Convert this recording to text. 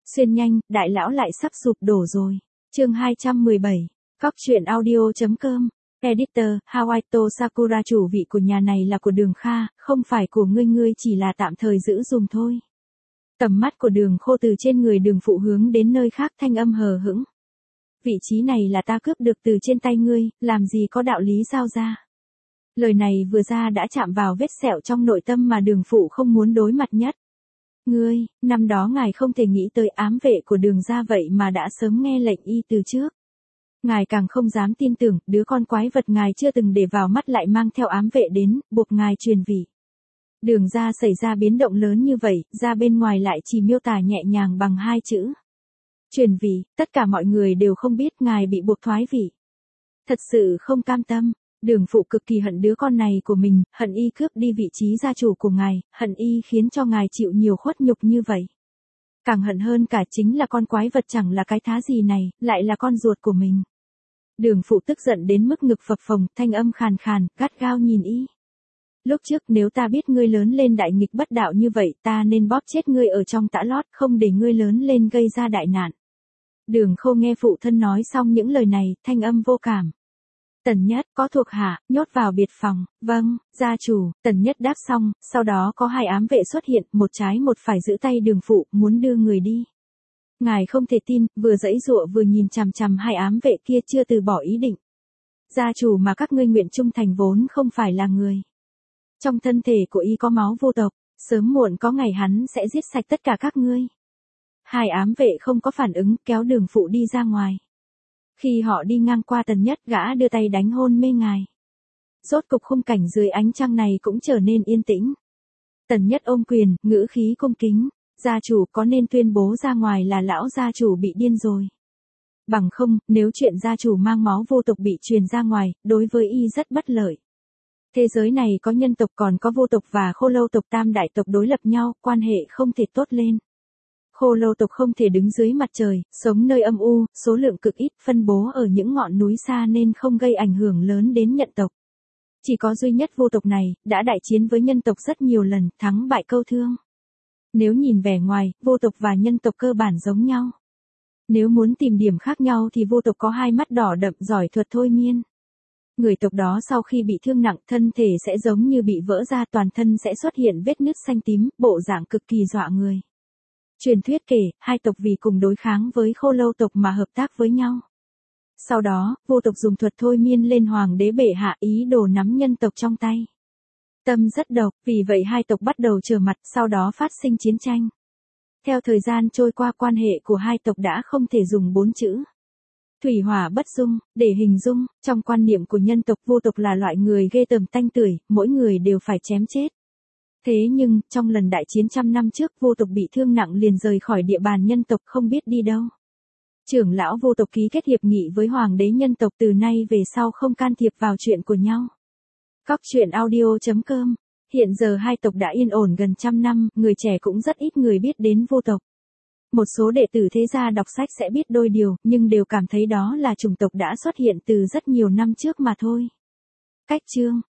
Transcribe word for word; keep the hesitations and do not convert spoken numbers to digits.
Xuyên nhanh, đại lão lại sắp sụp đổ rồi. Chương hai trăm mười bảy. Cóc truyện audio.com. Editor, Hawaito Sakura, chủ vị của nhà này là của Đường Kha, không phải của ngươi, ngươi chỉ là tạm thời giữ dùng thôi. Tầm mắt của Đường Khô từ trên người Đường Phụ hướng đến nơi khác, thanh âm hờ hững. Vị trí này là ta cướp được từ trên tay ngươi, làm gì có đạo lý giao ra. Lời này vừa ra đã chạm vào vết sẹo trong nội tâm mà Đường Phụ không muốn đối mặt nhất. Ngươi, năm đó ngài không thể nghĩ tới ám vệ của Đường gia vậy mà đã sớm nghe lệnh y từ trước. Ngài càng không dám tin tưởng, đứa con quái vật ngài chưa từng để vào mắt lại mang theo ám vệ đến, buộc ngài truyền vị. Đường gia xảy ra biến động lớn như vậy, ra bên ngoài lại chỉ miêu tả nhẹ nhàng bằng hai chữ. Truyền vị, tất cả mọi người đều không biết ngài bị buộc thoái vị. Thật sự không cam tâm, Đường Phụ cực kỳ hận đứa con này của mình, hận y cướp đi vị trí gia chủ của ngài, hận y khiến cho ngài chịu nhiều khuất nhục như vậy. Càng hận hơn cả chính là con quái vật chẳng là cái thá gì này, lại là con ruột của mình. Đường Phụ tức giận đến mức ngực phập phồng, thanh âm khàn khàn, gắt gao nhìn y. Lúc trước nếu ta biết ngươi lớn lên đại nghịch bất đạo như vậy, ta nên bóp chết ngươi ở trong tã lót, không để ngươi lớn lên gây ra đại nạn. Đường Khô nghe phụ thân nói xong những lời này, thanh âm vô cảm. Tần Nhất, có thuộc hạ, nhốt vào biệt phòng. Vâng, gia chủ. Tần Nhất đáp xong, sau đó có hai ám vệ xuất hiện, một trái một phải giữ tay Đường Phụ, muốn đưa người đi. Ngài không thể tin, vừa giãy giụa vừa nhìn chằm chằm hai ám vệ kia chưa từ bỏ ý định. Gia chủ mà các ngươi nguyện trung thành vốn không phải là người. Trong thân thể của y có máu vô tộc, sớm muộn có ngày hắn sẽ giết sạch tất cả các ngươi. Hai ám vệ không có phản ứng, kéo Đường Phụ đi ra ngoài. Khi họ đi ngang qua Tần Nhất, gã đưa tay đánh hôn mê ngài. Rốt cục khung cảnh dưới ánh trăng này cũng trở nên yên tĩnh. Tần Nhất ôm quyền, ngữ khí cung kính. Gia chủ, có nên tuyên bố ra ngoài là lão gia chủ bị điên rồi. Bằng không, nếu chuyện gia chủ mang máu vô tộc bị truyền ra ngoài, đối với y rất bất lợi. Thế giới này có nhân tộc còn có vô tộc và khô lâu tộc, tam đại tộc đối lập nhau, quan hệ không thể tốt lên. Khô lâu tộc không thể đứng dưới mặt trời, sống nơi âm u, số lượng cực ít, phân bố ở những ngọn núi xa nên không gây ảnh hưởng lớn đến nhân tộc. Chỉ có duy nhất vô tộc này, đã đại chiến với nhân tộc rất nhiều lần, thắng bại câu thương. Nếu nhìn vẻ ngoài, vô tộc và nhân tộc cơ bản giống nhau. Nếu muốn tìm điểm khác nhau thì vô tộc có hai mắt đỏ đậm, giỏi thuật thôi miên. Người tộc đó sau khi bị thương nặng, thân thể sẽ giống như bị vỡ ra, toàn thân sẽ xuất hiện vết nứt xanh tím, bộ dạng cực kỳ dọa người. Truyền thuyết kể, hai tộc vì cùng đối kháng với khô lâu tộc mà hợp tác với nhau. Sau đó, vô tộc dùng thuật thôi miên lên hoàng đế bệ hạ, ý đồ nắm nhân tộc trong tay. Tâm rất độc, vì vậy hai tộc bắt đầu trở mặt, sau đó phát sinh chiến tranh. Theo thời gian trôi qua, quan hệ của hai tộc đã không thể dùng bốn chữ. Thủy hỏa bất dung, để hình dung, trong quan niệm của nhân tộc, vô tộc là loại người ghê tởm tanh tưởi, mỗi người đều phải chém chết. Thế nhưng, trong lần đại chiến trăm năm trước, vô tộc bị thương nặng liền rời khỏi địa bàn nhân tộc, không biết đi đâu. Trưởng lão vô tộc ký kết hiệp nghị với hoàng đế nhân tộc, từ nay về sau không can thiệp vào chuyện của nhau. Cóc truyện audio.com. Hiện giờ hai tộc đã yên ổn gần trăm năm, người trẻ cũng rất ít người biết đến vô tộc. Một số đệ tử thế gia đọc sách sẽ biết đôi điều, nhưng đều cảm thấy đó là chủng tộc đã xuất hiện từ rất nhiều năm trước mà thôi. Cách chương.